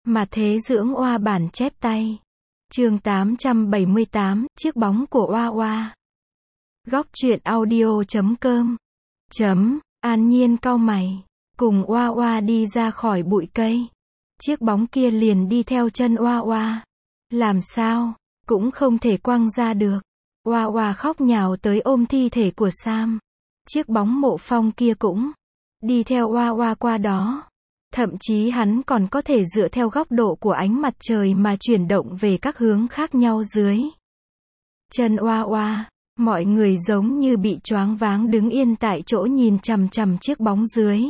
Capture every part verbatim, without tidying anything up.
Mà thế dưỡng oa bản chép tay. Chương tám trăm bảy mươi tám, chiếc bóng của oa oa. Góc truyện audio chấm com. Chấm, An Nhiên cau mày. Cùng oa oa đi ra khỏi bụi cây. Chiếc bóng kia liền đi theo chân oa oa. Làm sao, cũng không thể quăng ra được. Oa oa khóc nhào tới ôm thi thể của Sam. Chiếc bóng Mộ Phong kia cũng đi theo oa oa qua đó. Thậm chí hắn còn có thể dựa theo góc độ của ánh mặt trời mà chuyển động về các hướng khác nhau dưới chân oa oa. Mọi người giống như bị choáng váng đứng yên tại chỗ nhìn chằm chằm chiếc bóng dưới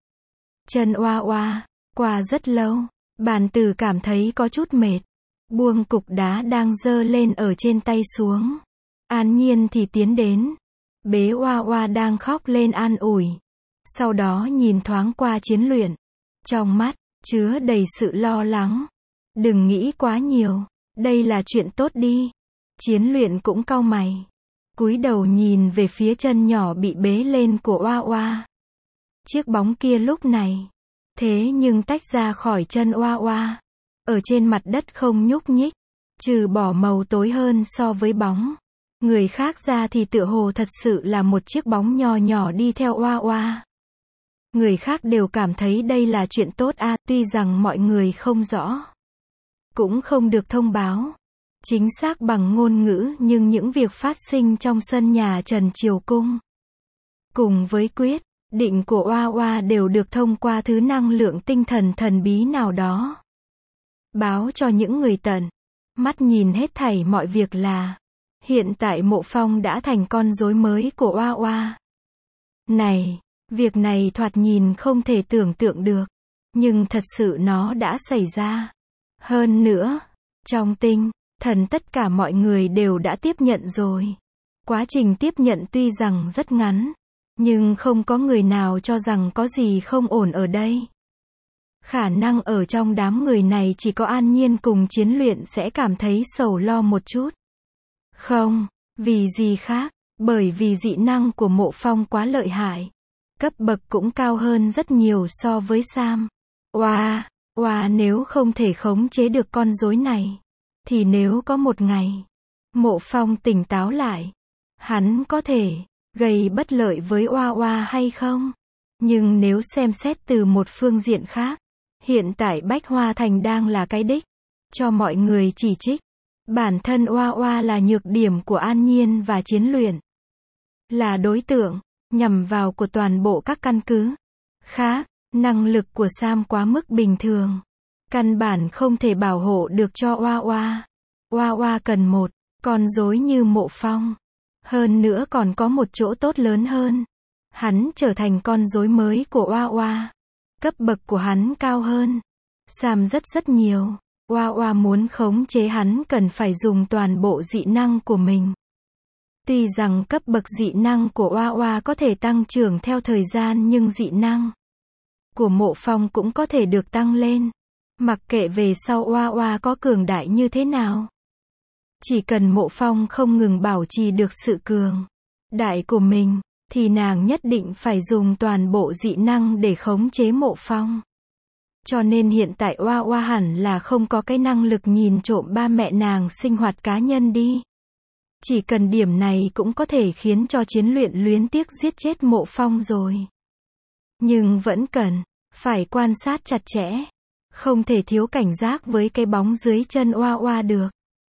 chân oa oa. Qua rất lâu, Bàn Tử cảm thấy có chút mệt. Buông cục đá đang giơ lên ở trên tay xuống. An Nhiên thì tiến đến. Bế oa oa đang khóc lên an ủi. Sau đó nhìn thoáng qua Chiến Luyện. Trong mắt, chứa đầy sự lo lắng. Đừng nghĩ quá nhiều. Đây là chuyện tốt đi. Chiến Luyện cũng cau mày. Cúi đầu nhìn về phía chân nhỏ bị bế lên của oa oa. Chiếc bóng kia lúc này. Thế nhưng tách ra khỏi chân oa oa. Ở trên mặt đất không nhúc nhích. Trừ bỏ màu tối hơn so với bóng người khác ra thì tựa hồ thật sự là một chiếc bóng nhỏ nhỏ đi theo oa oa. Người khác đều cảm thấy đây là chuyện tốt a, à, tuy rằng mọi người không rõ. Cũng không được thông báo. Chính xác bằng ngôn ngữ nhưng những việc phát sinh trong sân nhà Trần Triều Cung. Cùng với quyết định của oa oa đều được thông qua thứ năng lượng tinh thần thần bí nào đó. Báo cho những người tận mắt nhìn hết thảy mọi việc là hiện tại Mộ Phong đã thành con rối mới của oa oa. Này, việc này thoạt nhìn không thể tưởng tượng được. Nhưng thật sự nó đã xảy ra. Hơn nữa, trong tinh thần tất cả mọi người đều đã tiếp nhận rồi. Quá trình tiếp nhận tuy rằng rất ngắn, nhưng không có người nào cho rằng có gì không ổn ở đây. Khả năng ở trong đám người này chỉ có An Nhiên cùng Chiến Luyện sẽ cảm thấy sầu lo một chút. Không, vì gì khác, bởi vì dị năng của Mộ Phong quá lợi hại. Cấp bậc cũng cao hơn rất nhiều so với Sam. Oa, oa nếu không thể khống chế được con rối này, thì nếu có một ngày, Mộ Phong tỉnh táo lại, hắn có thể gây bất lợi với oa oa hay không? Nhưng nếu xem xét từ một phương diện khác, hiện tại Bách Hoa Thành đang là cái đích cho mọi người chỉ trích. Bản thân oa oa là nhược điểm của An Nhiên và Chiến Luyện. Là đối tượng nhằm vào của toàn bộ các căn cứ khác. Năng lực của Sam quá mức bình thường. Căn bản không thể bảo hộ được cho oa oa. Oa oa cần một con rối như Mộ Phong. Hơn nữa còn có một chỗ tốt lớn hơn. Hắn trở thành con rối mới của oa oa. Cấp bậc của hắn cao hơn Sam rất rất nhiều. Oa oa muốn khống chế hắn cần phải dùng toàn bộ dị năng của mình. Tuy rằng cấp bậc dị năng của oa oa có thể tăng trưởng theo thời gian nhưng dị năng của Mộ Phong cũng có thể được tăng lên. Mặc kệ về sau oa oa có cường đại như thế nào. Chỉ cần Mộ Phong không ngừng bảo trì được sự cường đại của mình, thì nàng nhất định phải dùng toàn bộ dị năng để khống chế Mộ Phong. Cho nên hiện tại oa oa hẳn là không có cái năng lực nhìn trộm ba mẹ nàng sinh hoạt cá nhân đi. Chỉ cần điểm này cũng có thể khiến cho Chiến Luyện luyến tiếc giết chết Mộ Phong rồi. Nhưng vẫn cần phải quan sát chặt chẽ. Không thể thiếu cảnh giác với cái bóng dưới chân oa oa được.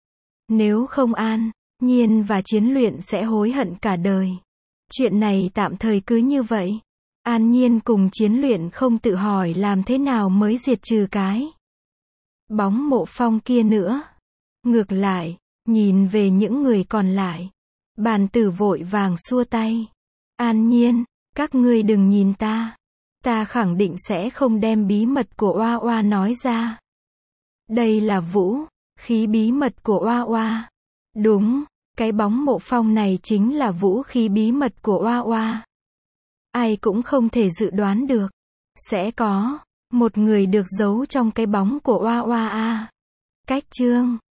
Nếu không An Nhiên và Chiến Luyện sẽ hối hận cả đời. Chuyện này tạm thời cứ như vậy. An Nhiên cùng Chiến Luyện không tự hỏi làm thế nào mới diệt trừ cái bóng Mộ Phong kia nữa. Ngược lại, nhìn về những người còn lại, Bàn Tử vội vàng xua tay. An Nhiên, các ngươi đừng nhìn ta. Ta khẳng định sẽ không đem bí mật của oa oa nói ra. Đây là vũ khí bí mật của oa oa. Đúng, cái bóng Mộ Phong này chính là vũ khí bí mật của oa oa. Ai cũng không thể dự đoán được sẽ có một người được giấu trong cái bóng của oa oa a. Cách chương